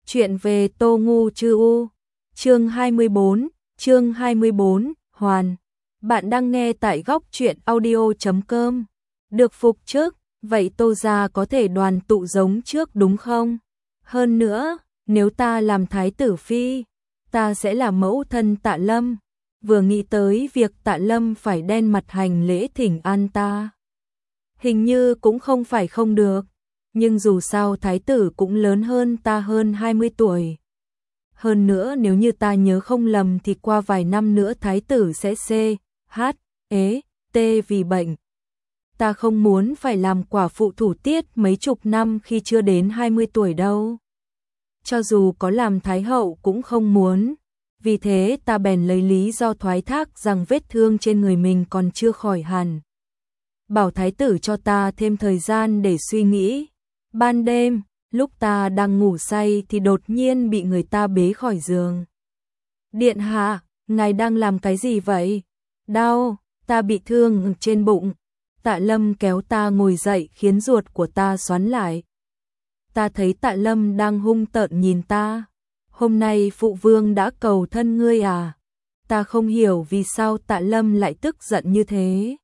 Chuyện về Tô Ngu Chư U. Chương 24, Hoàn. Bạn đang nghe tại góc truyện audio.com. Được phục chức, vậy Tô gia có thể đoàn tụ giống trước đúng không? Hơn nữa, nếu ta làm thái tử phi, ta sẽ là mẫu thân Tạ Lâm. Vừa nghĩ tới việc Tạ Lâm phải đen mặt hành lễ thỉnh an ta, hình như cũng không phải không được. Nhưng dù sao thái tử cũng lớn hơn ta hơn 20 tuổi. Hơn nữa nếu như ta nhớ không lầm thì qua vài năm nữa thái tử sẽ CHT vì bệnh. Ta không muốn phải làm quả phụ thủ tiết mấy chục năm khi chưa đến 20 tuổi đâu. Cho dù có làm thái hậu cũng không muốn. Vì thế ta bèn lấy lý do thoái thác rằng vết thương trên người mình còn chưa khỏi hẳn. Bảo thái tử cho ta thêm thời gian để suy nghĩ. Ban đêm, lúc ta đang ngủ say thì đột nhiên bị người ta bế khỏi giường. Điện hạ, ngài đang làm cái gì vậy? Đau, ta bị thương trên bụng. Tạ Lâm kéo ta ngồi dậy khiến ruột của ta xoắn lại. Ta thấy Tạ Lâm đang hung tợn nhìn ta. Hôm nay phụ vương đã cầu thân ngươi à? Ta không hiểu vì sao Tạ Lâm lại tức giận như thế.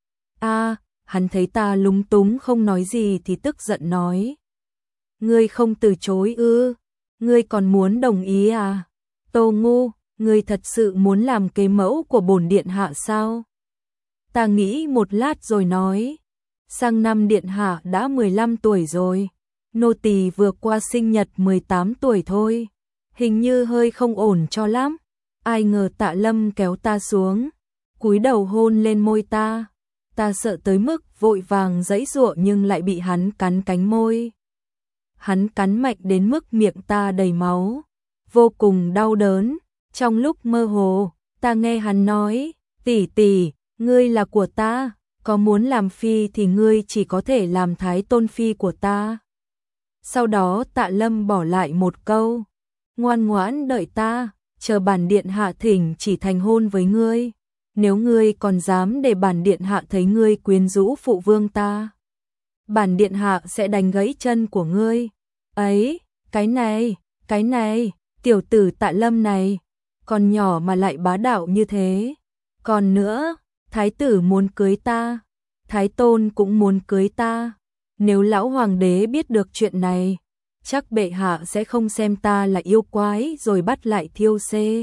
Hắn thấy ta lúng túng không nói gì thì tức giận nói. Ngươi không từ chối ư? Ngươi còn muốn đồng ý à? Tô Ngu, ngươi thật sự muốn làm kế mẫu của bổn điện hạ sao? Ta nghĩ một lát rồi nói. Sang năm điện hạ đã 15 tuổi rồi. Nô tỳ vừa qua sinh nhật 18 tuổi thôi. Hình như hơi không ổn cho lắm. Ai ngờ Tạ Lâm kéo ta xuống, cúi đầu hôn lên môi ta. Ta sợ tới mức vội vàng giãy giụa nhưng lại bị hắn cắn cánh môi. Hắn cắn mạnh đến mức miệng ta đầy máu, vô cùng đau đớn. Trong lúc mơ hồ, ta nghe hắn nói, tỷ tỷ, ngươi là của ta, có muốn làm phi thì ngươi chỉ có thể làm thái tôn phi của ta. Sau đó Tạ Lâm bỏ lại một câu, ngoan ngoãn đợi ta, chờ bản điện hạ thỉnh chỉ thành hôn với ngươi. Nếu ngươi còn dám để bản điện hạ thấy ngươi quyến rũ phụ vương ta, bản điện hạ sẽ đánh gãy chân của ngươi. Ấy, cái này, tiểu tử Tạ Lâm này, còn nhỏ mà lại bá đạo như thế. Còn nữa, thái tử muốn cưới ta, thái tôn cũng muốn cưới ta. Nếu lão hoàng đế biết được chuyện này, chắc bệ hạ sẽ không xem ta là yêu quái rồi bắt lại thiêu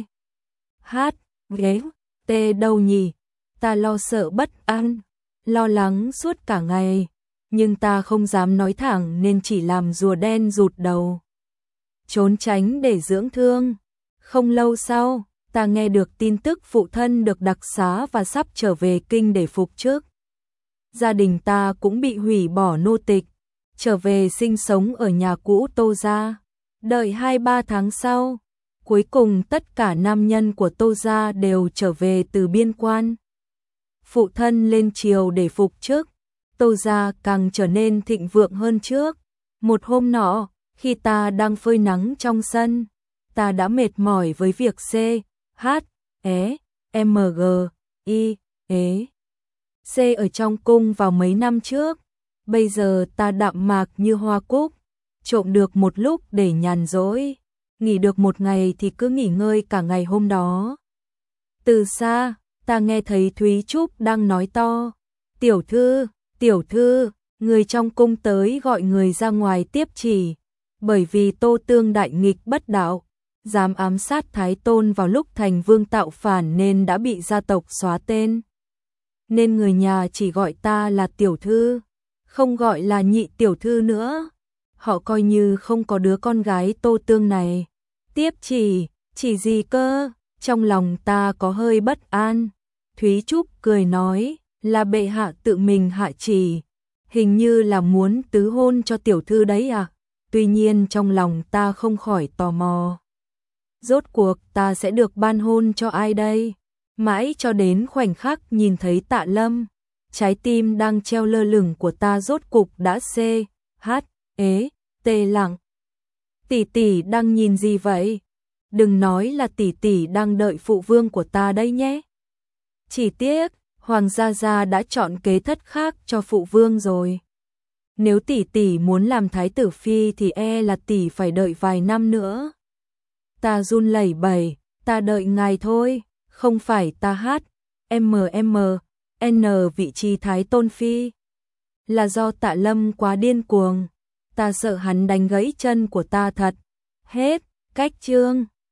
CHT đâu nhỉ. Ta lo sợ bất an, lo lắng suốt cả ngày, nhưng ta không dám nói thẳng nên chỉ làm rùa đen rụt đầu, trốn tránh để dưỡng thương. Không lâu sau, ta nghe được tin tức phụ thân được đặc xá và sắp trở về kinh để phục chức. Gia đình ta cũng bị hủy bỏ nô tịch, trở về sinh sống ở nhà cũ Tô gia. Đợi 2-3 tháng sau, cuối cùng tất cả nam nhân của Tô gia đều trở về từ biên quan. Phụ thân lên triều để phục chức, Tô gia càng trở nên thịnh vượng hơn trước. Một hôm nọ, khi ta đang phơi nắng trong sân, ta đã mệt mỏi với việc C ở trong cung vào mấy năm trước. Bây giờ ta đạm mạc như hoa cúc, trộm được một lúc để nhàn rỗi, nghỉ được một ngày thì cứ nghỉ ngơi cả ngày hôm đó. Từ xa, ta nghe thấy Thúy Trúc đang nói to, tiểu thư, người trong cung tới gọi người ra ngoài tiếp chỉ, bởi vì Tô Tương đại nghịch bất đạo, dám ám sát Thái Tôn vào lúc thành vương tạo phản nên đã bị gia tộc xóa tên. Nên người nhà chỉ gọi ta là tiểu thư, không gọi là nhị tiểu thư nữa. Họ coi như không có đứa con gái Tô Tương này. Tiếp chỉ gì cơ? Trong lòng ta có hơi bất an. Thúy Trúc cười nói, là bệ hạ tự mình hạ chỉ, hình như là muốn tứ hôn cho tiểu thư đấy à? Tuy nhiên trong lòng ta không khỏi tò mò. Rốt cuộc ta sẽ được ban hôn cho ai đây? Mãi cho đến khoảnh khắc nhìn thấy Tạ Lâm, trái tim đang treo lơ lửng của ta rốt cục đã CHT lặng. Tỷ tỷ đang nhìn gì vậy? Đừng nói là tỷ tỷ đang đợi phụ vương của ta đây nhé. Chỉ tiếc, Hoàng gia gia đã chọn kế thất khác cho phụ vương rồi. Nếu tỷ tỷ muốn làm thái tử phi thì là tỷ phải đợi vài năm nữa. Ta run lẩy bẩy, ta đợi ngài thôi, không phải ta hát N vị trí thái tôn phi. Là do Tạ Lâm quá điên cuồng, ta sợ hắn đánh gãy chân của ta thật. Hết, cách chương.